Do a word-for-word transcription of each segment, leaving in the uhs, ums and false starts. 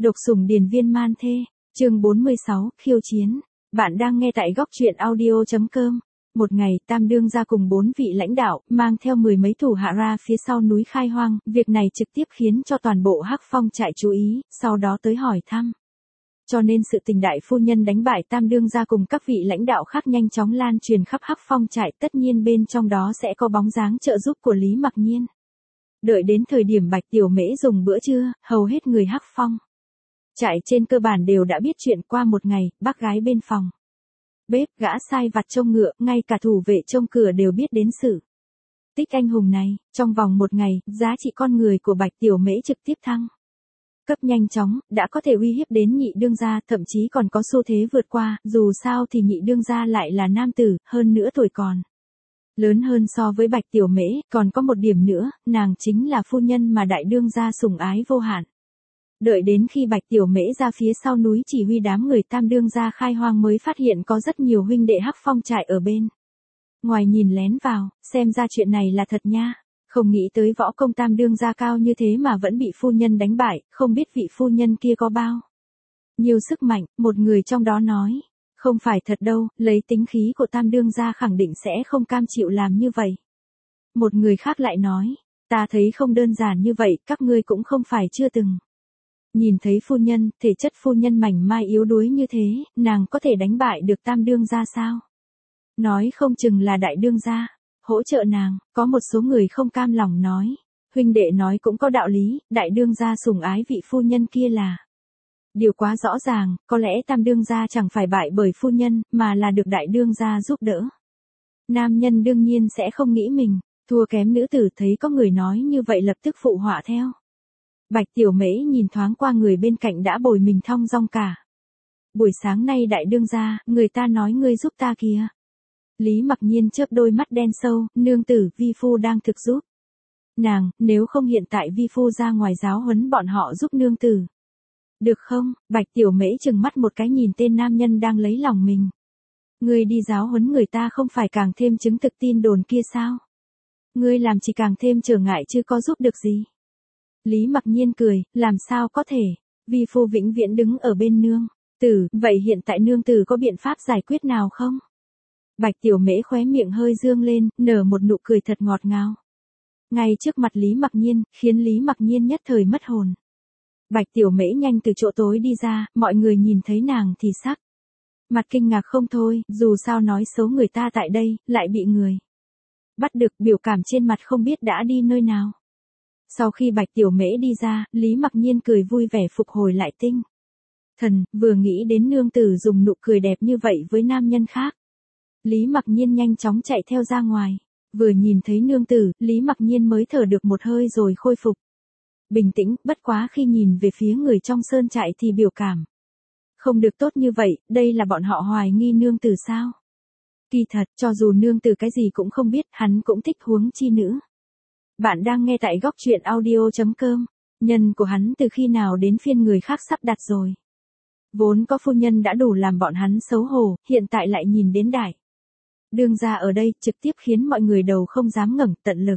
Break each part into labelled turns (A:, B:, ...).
A: Độc sủng điền viên man thê, chương bốn mươi sáu, khiêu chiến. Bạn đang nghe tại góc truyện audio chấm com. Một ngày, Tam Đương gia cùng bốn vị lãnh đạo, mang theo mười mấy thủ hạ ra phía sau núi Khai Hoang, việc này trực tiếp khiến cho toàn bộ Hắc Phong trại chú ý, sau đó tới hỏi thăm. Cho nên sự tình đại phu nhân đánh bại Tam Đương gia cùng các vị lãnh đạo khác nhanh chóng lan truyền khắp Hắc Phong trại, tất nhiên bên trong đó sẽ có bóng dáng trợ giúp của Lý Mặc Nhiên. Đợi đến thời điểm Bạch Tiểu Mễ dùng bữa trưa, hầu hết người Hắc Phong trại trên cơ bản đều đã biết chuyện. Qua một ngày, bác gái bên phòng bếp, gã sai vặt trông ngựa, ngay cả thủ vệ trông cửa đều biết đến sự tích anh hùng này. Trong vòng một ngày, giá trị con người của Bạch Tiểu Mễ trực tiếp thăng cấp nhanh chóng, đã có thể uy hiếp đến nhị đương gia, thậm chí còn có xu thế vượt qua, dù sao thì nhị đương gia lại là nam tử, hơn nữa tuổi còn lớn hơn so với Bạch Tiểu Mễ. Còn có một điểm nữa, nàng chính là phu nhân mà đại đương gia sủng ái vô hạn. Đợi đến khi Bạch Tiểu Mễ ra phía sau núi chỉ huy đám người Tam Đương gia Khai Hoang mới phát hiện có rất nhiều huynh đệ Hắc Phong trại ở bên ngoài nhìn lén vào, xem ra chuyện này là thật nha. Không nghĩ tới võ công Tam Đương gia cao như thế mà vẫn bị phu nhân đánh bại, không biết vị phu nhân kia có bao nhiều sức mạnh. Một người trong đó nói, không phải thật đâu, lấy tính khí của Tam Đương gia khẳng định sẽ không cam chịu làm như vậy. Một người khác lại nói, ta thấy không đơn giản như vậy, các ngươi cũng không phải chưa từng nhìn thấy phu nhân, thể chất phu nhân mảnh mai yếu đuối như thế, nàng có thể đánh bại được Tam Đương gia sao? Nói không chừng là đại đương gia hỗ trợ nàng. Có một số người không cam lòng nói, huynh đệ nói cũng có đạo lý, đại đương gia sủng ái vị phu nhân kia là điều quá rõ ràng, có lẽ Tam Đương gia chẳng phải bại bởi phu nhân, mà là được đại đương gia giúp đỡ. Nam nhân đương nhiên sẽ không nghĩ mình thua kém nữ tử, thấy có người nói như vậy lập tức phụ họa theo. Bạch Tiểu Mễ nhìn thoáng qua người bên cạnh đã bồi mình thong dong cả buổi sáng nay. Đại đương gia, người ta nói ngươi giúp ta kìa. Lý Mặc Nhiên chớp đôi mắt đen sâu, nương tử, vi phu đang thực giúp nàng, nếu không hiện tại vi phu ra ngoài giáo huấn bọn họ giúp nương tử. Được không? Bạch Tiểu Mễ chừng mắt một cái nhìn tên nam nhân đang lấy lòng mình. Ngươi đi giáo huấn người ta không phải càng thêm chứng thực tin đồn kia sao? Ngươi làm chỉ càng thêm trở ngại chứ có giúp được gì. Lý Mặc Nhiên cười, làm sao có thể, vi phu vĩnh viễn đứng ở bên nương tử, vậy hiện tại nương tử có biện pháp giải quyết nào không? Bạch Tiểu Mễ khóe miệng hơi dương lên, nở một nụ cười thật ngọt ngào. Ngay trước mặt Lý Mặc Nhiên, khiến Lý Mặc Nhiên nhất thời mất hồn. Bạch Tiểu Mễ nhanh từ chỗ tối đi ra, mọi người nhìn thấy nàng thì sắc mặt kinh ngạc không thôi, dù sao nói xấu người ta tại đây, lại bị người bắt được, biểu cảm trên mặt không biết đã đi nơi nào. Sau khi Bạch Tiểu Mễ đi ra, Lý Mặc Nhiên cười vui vẻ phục hồi lại tinh thần, vừa nghĩ đến nương tử dùng nụ cười đẹp như vậy với nam nhân khác. Lý Mặc Nhiên nhanh chóng chạy theo ra ngoài, vừa nhìn thấy nương tử, Lý Mặc Nhiên mới thở được một hơi rồi khôi phục bình tĩnh. Bất quá khi nhìn về phía người trong sơn trại thì biểu cảm không được tốt như vậy, đây là bọn họ hoài nghi nương tử sao? Kỳ thật, cho dù nương tử cái gì cũng không biết, hắn cũng thích huống chi nữ. Bạn đang nghe tại góc truyện audio chấm com. Nhân của hắn từ khi nào đến phiên người khác sắp đặt rồi. Vốn có phu nhân đã đủ làm bọn hắn xấu hổ, hiện tại lại nhìn đến đại đương gia ở đây, trực tiếp khiến mọi người đầu không dám ngẩng, tận lực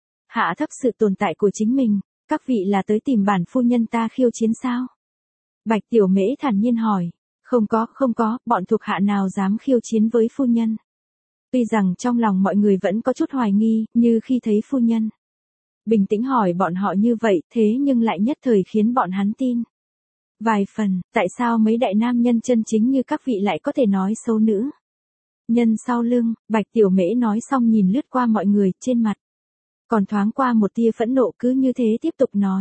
A: hạ thấp sự tồn tại của chính mình. Các vị là tới tìm bản phu nhân ta khiêu chiến sao? Bạch Tiểu Mễ thản nhiên hỏi. Không có, không có, bọn thuộc hạ nào dám khiêu chiến với phu nhân. Tuy rằng trong lòng mọi người vẫn có chút hoài nghi, như khi thấy phu nhân bình tĩnh hỏi bọn họ như vậy, thế nhưng lại nhất thời khiến bọn hắn tin vài phần. Tại sao mấy đại nam nhân chân chính như các vị lại có thể nói xấu nữ nhân sau lưng? Bạch Tiểu Mễ nói xong nhìn lướt qua mọi người, trên mặt còn thoáng qua một tia phẫn nộ, cứ như thế tiếp tục nói.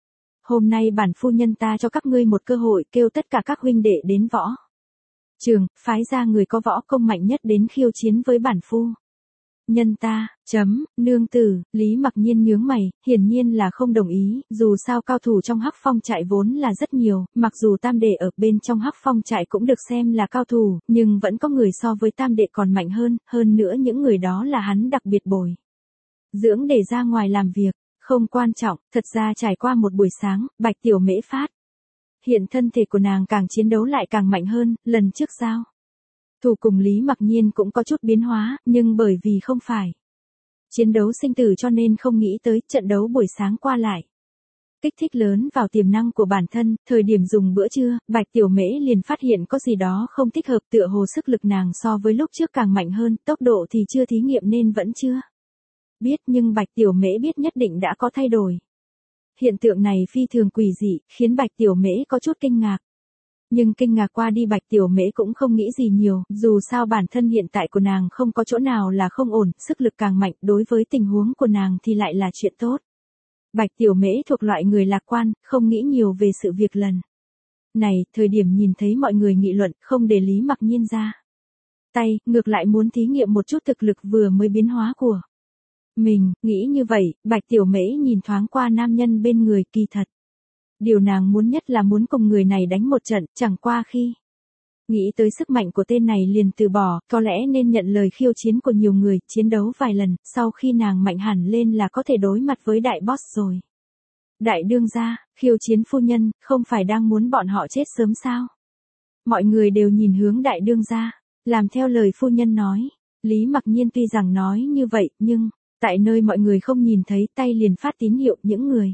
A: Hôm nay bản phu nhân ta cho các ngươi một cơ hội, kêu tất cả các huynh đệ đến võ trường, phái ra người có võ công mạnh nhất đến khiêu chiến với bản phu nhân ta. Chấm, nương tử. Lý Mặc Nhiên nhướng mày, hiển nhiên là không đồng ý, dù sao cao thủ trong Hắc Phong trại vốn là rất nhiều, mặc dù tam đệ ở bên trong Hắc Phong trại cũng được xem là cao thủ, nhưng vẫn có người so với tam đệ còn mạnh hơn, hơn nữa những người đó là hắn đặc biệt bồi dưỡng để ra ngoài làm việc. Không quan trọng, thật ra trải qua một buổi sáng, Bạch Tiểu Mễ phát hiện thân thể của nàng càng chiến đấu lại càng mạnh hơn. Lần trước giao thủ cùng Lý Mặc Nhiên cũng có chút biến hóa, nhưng bởi vì không phải chiến đấu sinh tử cho nên không nghĩ tới trận đấu buổi sáng qua lại Kích thích lớn vào tiềm năng của bản thân, thời điểm dùng bữa trưa, Bạch Tiểu Mễ liền phát hiện có gì đó không thích hợp, tựa hồ sức lực nàng so với lúc trước càng mạnh hơn, tốc độ thì chưa thí nghiệm nên vẫn chưa biết, nhưng Bạch Tiểu Mễ biết nhất định đã có thay đổi. Hiện tượng này phi thường quỷ dị, khiến Bạch Tiểu Mễ có chút kinh ngạc. Nhưng kinh ngạc qua đi, Bạch Tiểu Mễ cũng không nghĩ gì nhiều, dù sao bản thân hiện tại của nàng không có chỗ nào là không ổn, sức lực càng mạnh đối với tình huống của nàng thì lại là chuyện tốt. Bạch Tiểu Mễ thuộc loại người lạc quan, không nghĩ nhiều về sự việc lần này, thời điểm nhìn thấy mọi người nghị luận, không để Lý Mặc Nhiên ra tay, ngược lại muốn thí nghiệm một chút thực lực vừa mới biến hóa của mình. Nghĩ như vậy, Bạch Tiểu Mễ nhìn thoáng qua nam nhân bên người, kỳ thật điều nàng muốn nhất là muốn cùng người này đánh một trận, chẳng qua khi nghĩ tới sức mạnh của tên này liền từ bỏ, có lẽ nên nhận lời khiêu chiến của nhiều người, chiến đấu vài lần, sau khi nàng mạnh hẳn lên là có thể đối mặt với đại boss rồi. Đại đương gia, khiêu chiến phu nhân, không phải đang muốn bọn họ chết sớm sao? Mọi người đều nhìn hướng đại đương gia, làm theo lời phu nhân nói. Lý Mặc Nhiên tuy rằng nói như vậy, nhưng tại nơi mọi người không nhìn thấy, tay liền phát tín hiệu, những người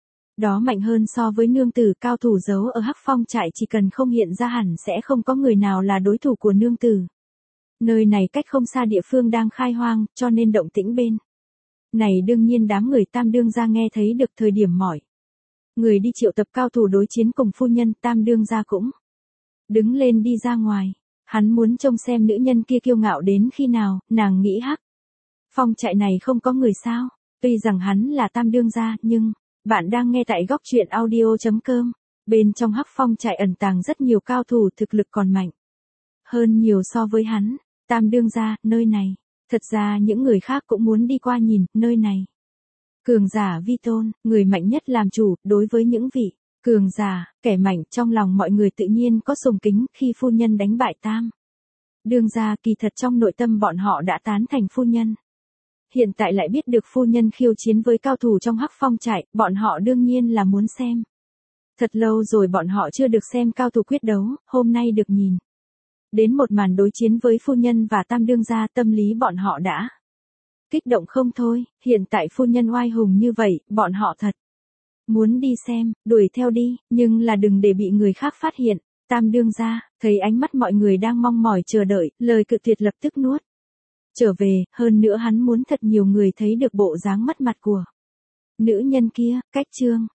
A: đó mạnh hơn so với nương tử, cao thủ giấu ở Hắc Phong trại chỉ cần không hiện ra hẳn sẽ không có người nào là đối thủ của nương tử. Nơi này cách không xa địa phương đang khai hoang, cho nên động tĩnh bên này đương nhiên đám người Tam đương gia nghe thấy được. Thời điểm mỏi người đi triệu tập cao thủ đối chiến cùng phu nhân, Tam đương gia cũng đứng lên đi ra ngoài. Hắn muốn trông xem nữ nhân kia kiêu ngạo đến khi nào. Nàng nghĩ Hắc Phong trại này không có người sao? Tuy rằng hắn là Tam đương gia, nhưng bạn đang nghe tại góc truyện audio chấm com. Bên trong Hắc Phong trại ẩn tàng rất nhiều cao thủ thực lực còn mạnh hơn nhiều so với hắn. Tam đương gia, nơi này, thật ra những người khác cũng muốn đi qua nhìn, nơi này cường giả vi tôn, người mạnh nhất làm chủ, đối với những vị cường giả, kẻ mạnh trong lòng mọi người tự nhiên có sùng kính. Khi phu nhân đánh bại Tam đương gia, kỳ thật trong nội tâm bọn họ đã tán thành phu nhân. Hiện tại lại biết được phu nhân khiêu chiến với cao thủ trong Hắc Phong trại, bọn họ đương nhiên là muốn xem. Thật lâu rồi bọn họ chưa được xem cao thủ quyết đấu, hôm nay được nhìn đến một màn đối chiến với phu nhân và Tam đương gia, tâm lý bọn họ đã kích động không thôi. Hiện tại phu nhân oai hùng như vậy, bọn họ thật muốn đi xem, đuổi theo đi, nhưng là đừng để bị người khác phát hiện. Tam đương gia thấy ánh mắt mọi người đang mong mỏi chờ đợi, lời cự tuyệt lập tức nuốt trở về, hơn nữa hắn muốn thật nhiều người thấy được bộ dáng mất mặt của nữ nhân kia. Cách chương